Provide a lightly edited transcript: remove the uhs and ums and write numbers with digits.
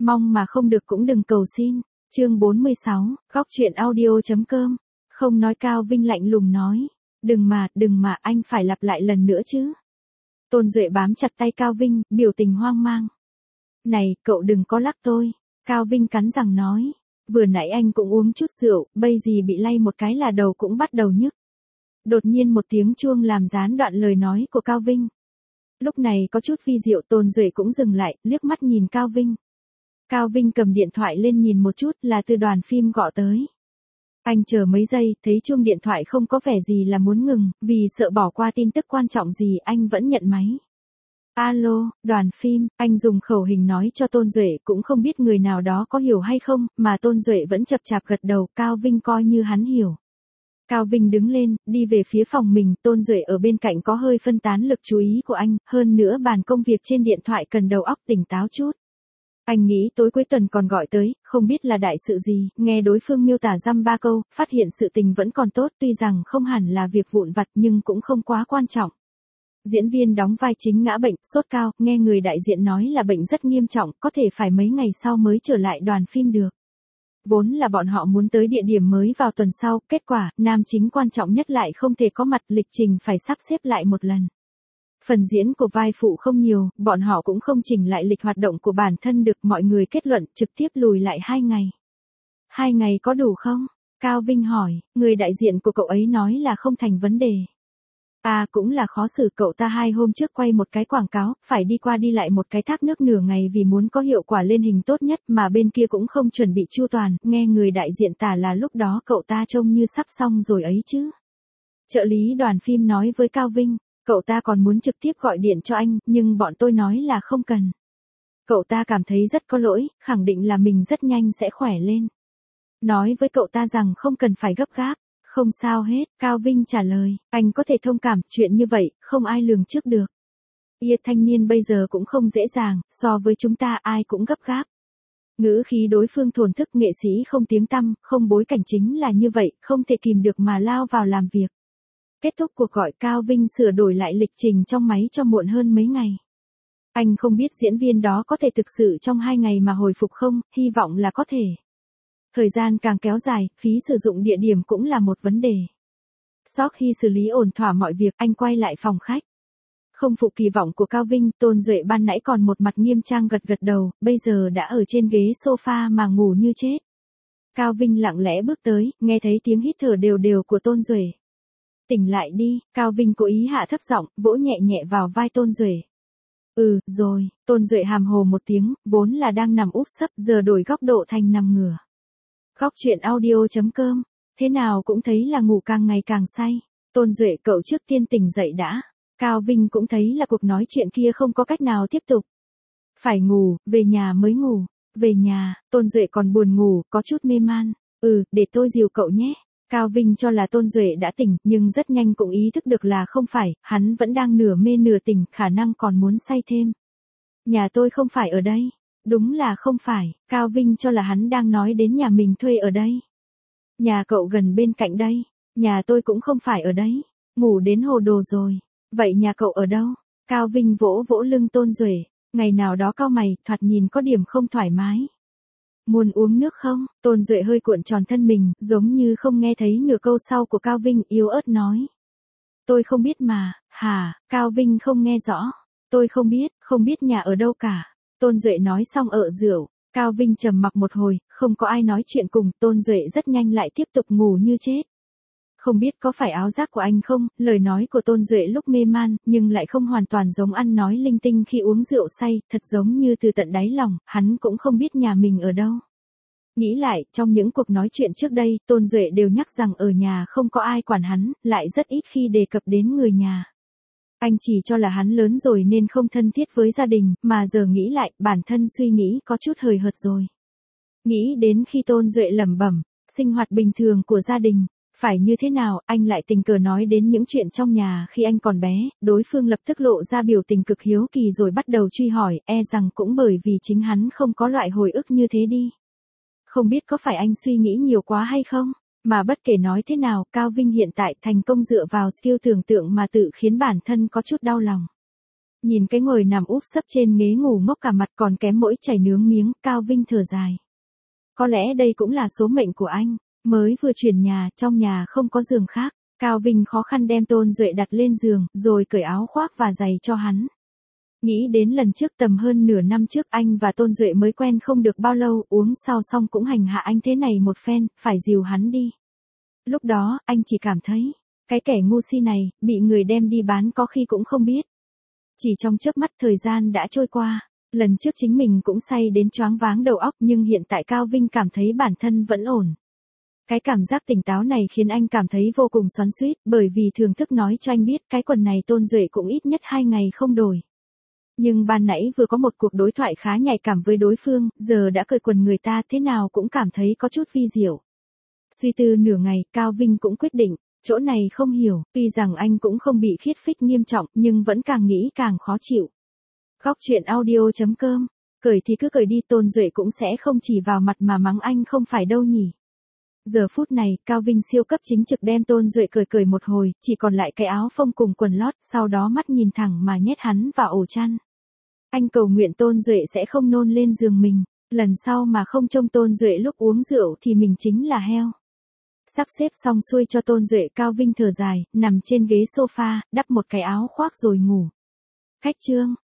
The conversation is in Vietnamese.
mong mà không được cũng đừng cầu xin. Chương 46, góc truyện audio.com. Không nói. Cao Vinh lạnh lùng nói. Đừng mà, anh phải lặp lại lần nữa chứ. Tôn Duệ bám chặt tay Cao Vinh, biểu tình hoang mang. Này, cậu đừng có lắc tôi. Cao Vinh cắn răng nói. Vừa nãy anh cũng uống chút rượu, bây giờ bị lay một cái là đầu cũng bắt đầu nhức. Đột nhiên một tiếng chuông làm gián đoạn lời nói của Cao Vinh. Lúc này có chút vi diệu, Tôn Duệ cũng dừng lại, liếc mắt nhìn Cao Vinh. Cao Vinh cầm điện thoại lên nhìn một chút, là từ đoàn phim gọi tới. Anh chờ mấy giây, thấy chuông điện thoại không có vẻ gì là muốn ngừng, vì sợ bỏ qua tin tức quan trọng gì, anh vẫn nhận máy. Alo, đoàn phim, anh dùng khẩu hình nói cho Tôn Duệ, cũng không biết người nào đó có hiểu hay không, mà Tôn Duệ vẫn chập chạp gật đầu, Cao Vinh coi như hắn hiểu. Cao Vinh đứng lên, đi về phía phòng mình, Tôn Duệ ở bên cạnh có hơi phân tán lực chú ý của anh, hơn nữa bàn công việc trên điện thoại cần đầu óc tỉnh táo chút. Anh nghĩ tối cuối tuần còn gọi tới, không biết là đại sự gì, nghe đối phương miêu tả dăm ba câu, phát hiện sự tình vẫn còn tốt, tuy rằng không hẳn là việc vụn vặt nhưng cũng không quá quan trọng. Diễn viên đóng vai chính ngã bệnh, sốt cao, nghe người đại diện nói là bệnh rất nghiêm trọng, có thể phải mấy ngày sau mới trở lại đoàn phim được. Vốn là bọn họ muốn tới địa điểm mới vào tuần sau, kết quả, nam chính quan trọng nhất lại không thể có mặt, lịch trình phải sắp xếp lại một lần. Phần diễn của vai phụ không nhiều, bọn họ cũng không chỉnh lại lịch hoạt động của bản thân được, mọi người kết luận trực tiếp lùi lại 2 ngày. 2 ngày có đủ không? Cao Vinh hỏi, người đại diện của cậu ấy nói là không thành vấn đề. À cũng là khó xử, cậu ta 2 hôm trước quay một cái quảng cáo, phải đi qua đi lại một cái thác nước nửa ngày vì muốn có hiệu quả lên hình tốt nhất mà bên kia cũng không chuẩn bị chu toàn, nghe người đại diện tả là lúc đó cậu ta trông như sắp xong rồi ấy chứ. Trợ lý đoàn phim nói với Cao Vinh, cậu ta còn muốn trực tiếp gọi điện cho anh, nhưng bọn tôi nói là không cần. Cậu ta cảm thấy rất có lỗi, khẳng định là mình rất nhanh sẽ khỏe lên. Nói với cậu ta rằng không cần phải gấp gáp. Không sao hết, Cao Vinh trả lời, anh có thể thông cảm, chuyện như vậy, không ai lường trước được. Thanh niên bây giờ cũng không dễ dàng, so với chúng ta ai cũng gấp gáp. Ngữ khí đối phương thổn thức, nghệ sĩ không tiếng tăm, không bối cảnh chính là như vậy, không thể kìm được mà lao vào làm việc. Kết thúc cuộc gọi, Cao Vinh sửa đổi lại lịch trình trong máy cho muộn hơn mấy ngày. Anh không biết diễn viên đó có thể thực sự trong 2 ngày mà hồi phục không, hy vọng là có thể. Thời gian càng kéo dài, phí sử dụng địa điểm cũng là một vấn đề. Sau khi xử lý ổn thỏa mọi việc, anh quay lại phòng khách. Không phụ kỳ vọng của Cao Vinh, Tôn Duệ ban nãy còn một mặt nghiêm trang gật gật đầu, bây giờ đã ở trên ghế sofa mà ngủ như chết. Cao Vinh lặng lẽ bước tới, nghe thấy tiếng hít thở đều đều của Tôn Duệ. Tỉnh lại đi, Cao Vinh cố ý hạ thấp giọng, vỗ nhẹ nhẹ vào vai Tôn Duệ. Rồi, Tôn Duệ hàm hồ một tiếng, vốn là đang nằm úp sấp, giờ đổi góc độ thành nằm ngửa. Góc truyện audio.com, thế nào cũng thấy là ngủ càng ngày càng say. Tôn Duệ, cậu trước tiên tỉnh dậy đã. Cao Vinh cũng thấy là cuộc nói chuyện kia không có cách nào tiếp tục. Phải ngủ, về nhà mới ngủ. Về nhà, Tôn Duệ còn buồn ngủ, có chút mê man. Để tôi dìu cậu nhé. Cao Vinh cho là Tôn Duệ đã tỉnh, nhưng rất nhanh cũng ý thức được là không phải, hắn vẫn đang nửa mê nửa tỉnh, khả năng còn muốn say thêm. Nhà tôi không phải ở đây. Đúng là không phải, Cao Vinh cho là hắn đang nói đến nhà mình thuê ở đây. Nhà cậu gần bên cạnh đây, nhà tôi cũng không phải ở đấy, ngủ đến hồ đồ rồi. Vậy nhà cậu ở đâu? Cao Vinh vỗ vỗ lưng Tôn Duệ, ngày nào đó cau mày, thoạt nhìn có điểm không thoải mái. Muốn uống nước không? Tôn Duệ hơi cuộn tròn thân mình, giống như không nghe thấy nửa câu sau của Cao Vinh, yếu ớt nói. Tôi không biết mà, hả? Cao Vinh không nghe rõ. Tôi không biết nhà ở đâu cả. Tôn Duệ nói xong ợ rượu, Cao Vinh trầm mặc một hồi, không có ai nói chuyện cùng, Tôn Duệ rất nhanh lại tiếp tục ngủ như chết. Không biết có phải áo giác của anh không, lời nói của Tôn Duệ lúc mê man, nhưng lại không hoàn toàn giống ăn nói linh tinh khi uống rượu say, thật giống như từ tận đáy lòng, hắn cũng không biết nhà mình ở đâu. Nghĩ lại, trong những cuộc nói chuyện trước đây, Tôn Duệ đều nhắc rằng ở nhà không có ai quản hắn, lại rất ít khi đề cập đến người nhà. Anh chỉ cho là hắn lớn rồi nên không thân thiết với gia đình, mà giờ nghĩ lại, bản thân suy nghĩ có chút hời hợt rồi. Nghĩ đến khi Tôn Duệ lẩm bẩm, sinh hoạt bình thường của gia đình, phải như thế nào, anh lại tình cờ nói đến những chuyện trong nhà khi anh còn bé, đối phương lập tức lộ ra biểu tình cực hiếu kỳ rồi bắt đầu truy hỏi, rằng cũng bởi vì chính hắn không có loại hồi ức như thế đi. Không biết có phải anh suy nghĩ nhiều quá hay không? Mà bất kể nói thế nào, Cao Vinh hiện tại thành công dựa vào skill tưởng tượng mà tự khiến bản thân có chút đau lòng. Nhìn cái ngồi nằm úp sấp trên ghế ngủ ngốc cả mặt còn kém mỗi chảy nướng miếng, Cao Vinh thở dài. Có lẽ đây cũng là số mệnh của anh, mới vừa chuyển nhà, trong nhà không có giường khác. Cao Vinh khó khăn đem Tôn Duệ đặt lên giường, rồi cởi áo khoác và giày cho hắn. Nghĩ đến lần trước tầm hơn nửa năm trước anh và Tôn Duệ mới quen không được bao lâu, uống sau xong cũng hành hạ anh thế này một phen, phải dìu hắn đi. Lúc đó, anh chỉ cảm thấy, cái kẻ ngu si này, bị người đem đi bán có khi cũng không biết. Chỉ trong chớp mắt thời gian đã trôi qua, lần trước chính mình cũng say đến choáng váng đầu óc nhưng hiện tại Cao Vinh cảm thấy bản thân vẫn ổn. Cái cảm giác tỉnh táo này khiến anh cảm thấy vô cùng xoắn xuýt, bởi vì thường thức nói cho anh biết cái quần này Tôn Duệ cũng ít nhất 2 ngày không đổi. Nhưng ban nãy vừa có một cuộc đối thoại khá nhạy cảm với đối phương, giờ đã cởi quần người ta thế nào cũng cảm thấy có chút vi diệu. Suy tư nửa ngày, Cao Vinh cũng quyết định, chỗ này không hiểu, tuy rằng anh cũng không bị khiết phích nghiêm trọng nhưng vẫn càng nghĩ càng khó chịu. Góc truyện audio.com, cởi thì cứ cởi đi, Tôn Duệ cũng sẽ không chỉ vào mặt mà mắng anh không phải đâu nhỉ. Giờ phút này, Cao Vinh siêu cấp chính trực đem Tôn Duệ cởi một hồi, chỉ còn lại cái áo phông cùng quần lót, sau đó mắt nhìn thẳng mà nhét hắn vào ổ chăn. Anh cầu nguyện Tôn Duệ sẽ không nôn lên giường mình, lần sau mà không trông Tôn Duệ lúc uống rượu thì mình chính là heo. Sắp xếp xong xuôi cho Tôn Duệ, Cao Vinh thở dài, nằm trên ghế sofa, đắp một cái áo khoác rồi ngủ. Khách chương.